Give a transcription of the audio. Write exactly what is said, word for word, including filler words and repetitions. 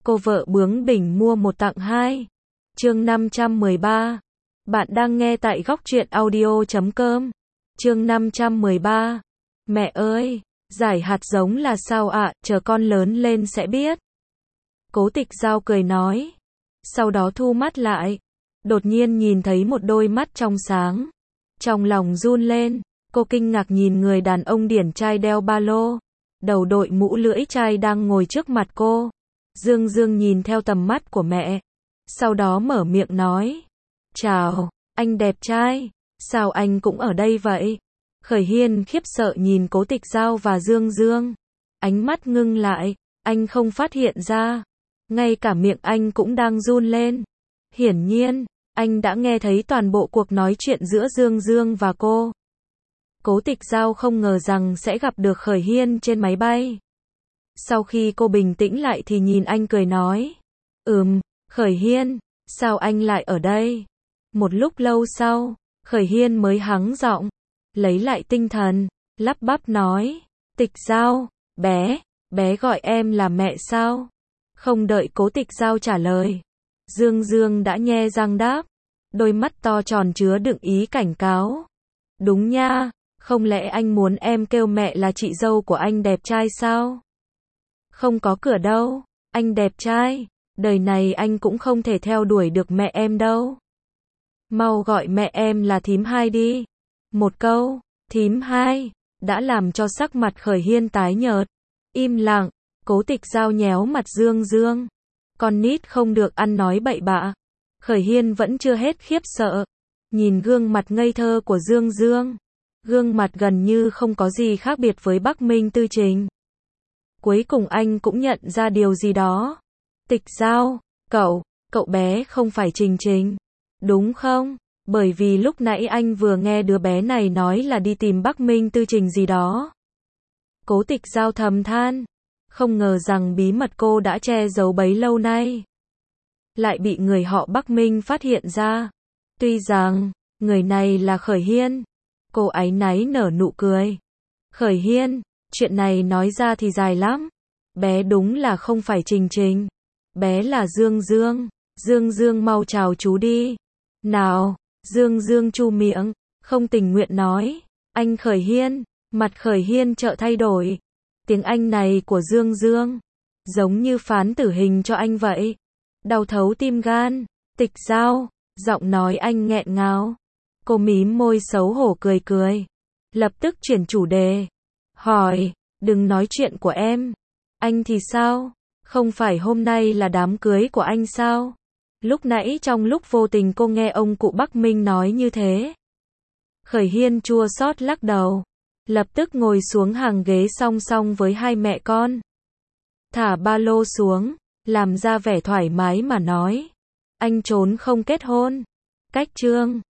cô vợ bướng bỉnh mua một tặng hai. Chương năm trăm mười ba. Bạn đang nghe tại góc truyện audio chấm com. Chương năm trăm mười ba. Mẹ ơi, giải hạt giống là sao ạ, chờ con lớn lên sẽ biết. Cố Tịch Dao cười nói. Sau đó thu mắt lại. Đột nhiên nhìn thấy một đôi mắt trong sáng. Trong lòng run lên, cô kinh ngạc nhìn người đàn ông điển trai đeo ba lô. Đầu đội mũ lưỡi chai đang ngồi trước mặt cô. Dương Dương nhìn theo tầm mắt của mẹ. Sau đó mở miệng nói. Chào, anh đẹp trai. Sao anh cũng ở đây vậy? Khởi Hiên khiếp sợ nhìn Cố Tịch Dao và Dương Dương. Ánh mắt ngưng lại, anh không phát hiện ra. Ngay cả miệng anh cũng đang run lên. Hiển nhiên, anh đã nghe thấy toàn bộ cuộc nói chuyện giữa Dương Dương và cô. Cố Tịch Dao không ngờ rằng sẽ gặp được Khởi Hiên trên máy bay. Sau khi cô bình tĩnh lại thì nhìn anh cười nói. Ừm, Khởi Hiên, sao anh lại ở đây? Một lúc lâu sau, Khởi Hiên mới hắng giọng, lấy lại tinh thần, lắp bắp nói. Tịch Dao, bé, bé gọi em là mẹ sao? Không đợi Cố Tịch Dao trả lời, Dương Dương đã nhe răng đáp, đôi mắt to tròn chứa đựng ý cảnh cáo. Đúng nha, không lẽ anh muốn em kêu mẹ là chị dâu của anh đẹp trai sao? Không có cửa đâu, anh đẹp trai, đời này anh cũng không thể theo đuổi được mẹ em đâu. Mau gọi mẹ em là thím hai đi. Một câu, thím hai, đã làm cho sắc mặt Khởi Hiên tái nhợt. Im lặng, Cố Tịch Dao nhéo mặt Dương Dương. Con nít không được ăn nói bậy bạ. Khởi Hiên vẫn chưa hết khiếp sợ. Nhìn gương mặt ngây thơ của Dương Dương. Gương mặt gần như không có gì khác biệt với Bắc Minh Tư Trình. Cuối cùng anh cũng nhận ra điều gì đó. Tịch Dao, cậu, cậu bé không phải Trình Trình, đúng không? Bởi vì lúc nãy anh vừa nghe đứa bé này nói là đi tìm Bắc Minh Tư Trình gì đó. Cố Tịch Dao thầm than. Không ngờ rằng bí mật cô đã che giấu bấy lâu nay lại bị người họ Bắc Minh phát hiện ra. Tuy rằng, người này là Khởi Hiên. Cô áy náy nở nụ cười. Khởi Hiên, chuyện này nói ra thì dài lắm. Bé đúng là không phải Trình Trình. Bé là Dương Dương. Dương Dương mau chào chú đi. Nào, Dương Dương chu miệng, không tình nguyện nói. Anh Khởi Hiên, mặt Khởi Hiên chợt thay đổi. Tiếng Anh này của Dương Dương, giống như phán tử hình cho anh vậy. Đau thấu tim gan. Tịch Dao, giọng nói anh nghẹn ngào. Cô mím môi xấu hổ cười cười. Lập tức chuyển chủ đề. Hỏi, đừng nói chuyện của em. Anh thì sao? Không phải hôm nay là đám cưới của anh sao? Lúc nãy trong lúc vô tình cô nghe ông cụ Bắc Minh nói như thế. Khởi Hiên chua xót lắc đầu. Lập tức ngồi xuống hàng ghế song song với hai mẹ con. Thả ba lô xuống, làm ra vẻ thoải mái mà nói. Anh trốn không kết hôn. Cách chương